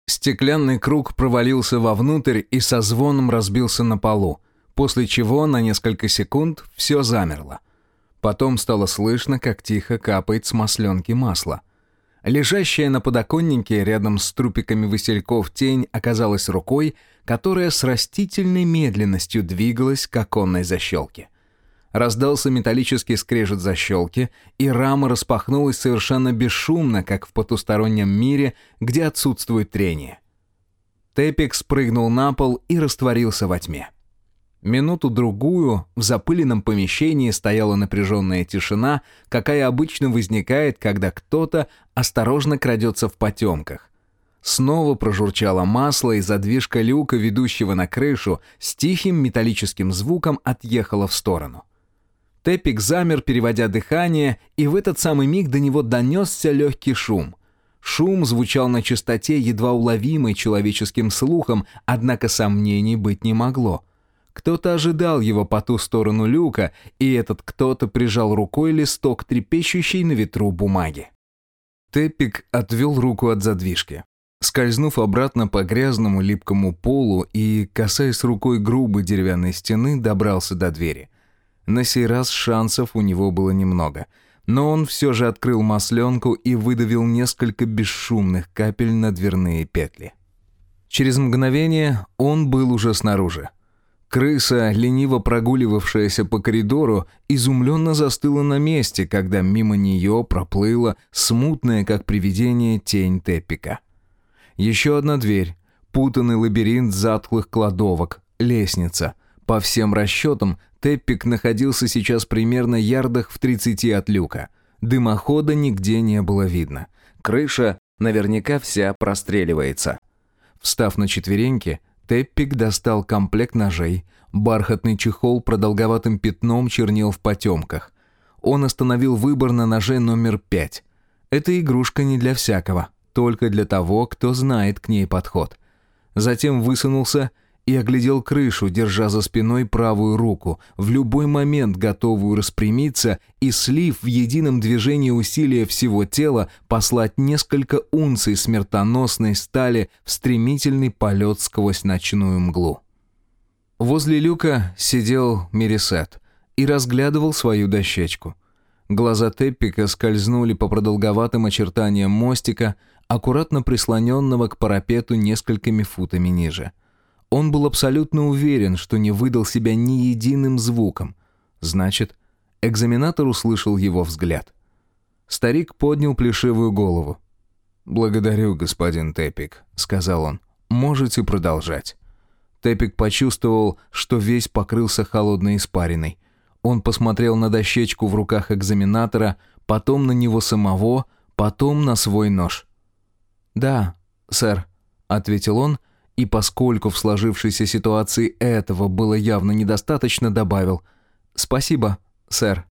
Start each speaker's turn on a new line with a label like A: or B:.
A: Стеклянный круг провалился вовнутрь и со звоном разбился на полу, после чего на несколько секунд все замерло. Потом стало слышно, как тихо капает с масленки масло. Лежащая на подоконнике рядом с трупиками васильков тень оказалась рукой, которая с растительной медленностью двигалась к оконной защелке. Раздался металлический скрежет защелки, и рама распахнулась совершенно бесшумно, как в потустороннем мире, где отсутствует трение. Теппик спрыгнул на пол и растворился во тьме. Минуту-другую в запыленном помещении стояла напряженная тишина, какая обычно возникает, когда кто-то осторожно крадется в потемках. Снова прожурчало масло, и задвижка люка, ведущего на крышу, с тихим металлическим звуком отъехала в сторону. Теппик замер, переводя дыхание, и в этот самый миг до него донесся легкий шум. Шум звучал на частоте, едва уловимой человеческим слухом, однако сомнений быть не могло. Кто-то ожидал его по ту сторону люка, и этот кто-то прижал рукой листок трепещущей на ветру бумаги. Теппик отвел руку от задвижки. Скользнув обратно по грязному липкому полу и, касаясь рукой грубой деревянной стены, добрался до двери. На сей раз шансов у него было немного, но он все же открыл масленку и выдавил несколько бесшумных капель на дверные петли. Через мгновение он был уже снаружи. Крыса, лениво прогуливавшаяся по коридору, изумленно застыла на месте, когда мимо нее проплыла смутная, как привидение, тень Теппика. Еще одна дверь, путанный лабиринт затхлых кладовок, лестница. По всем расчетам, Теппик находился сейчас примерно ярдах в 30 от люка. Дымохода нигде не было видно. Крыша наверняка вся простреливается. Встав на четвереньки, Теппик достал комплект ножей. Бархатный чехол продолговатым пятном чернел в потемках. Он остановил выбор на ноже номер 5. Эта игрушка не для всякого, только для того, кто знает к ней подход. Затем высунулся и оглядел крышу, держа за спиной правую руку, в любой момент готовую распрямиться и, слив в едином движении усилия всего тела, послать несколько унций смертоносной стали в стремительный полет сквозь ночную мглу. Возле люка сидел Мерисет и разглядывал свою дощечку. Глаза Теппика скользнули по продолговатым очертаниям мостика, аккуратно прислоненного к парапету несколькими футами ниже. Он был абсолютно уверен, что не выдал себя ни единым звуком. Значит, экзаменатор услышал его взгляд. Старик поднял плешивую голову. «Благодарю, господин Теппик», — сказал он. «Можете продолжать». Теппик почувствовал, что весь покрылся холодной испариной. Он посмотрел на дощечку в руках экзаменатора, потом на него самого, потом на свой нож. «Да, сэр», — ответил он, и поскольку в сложившейся ситуации этого было явно недостаточно, добавил: «Спасибо, сэр».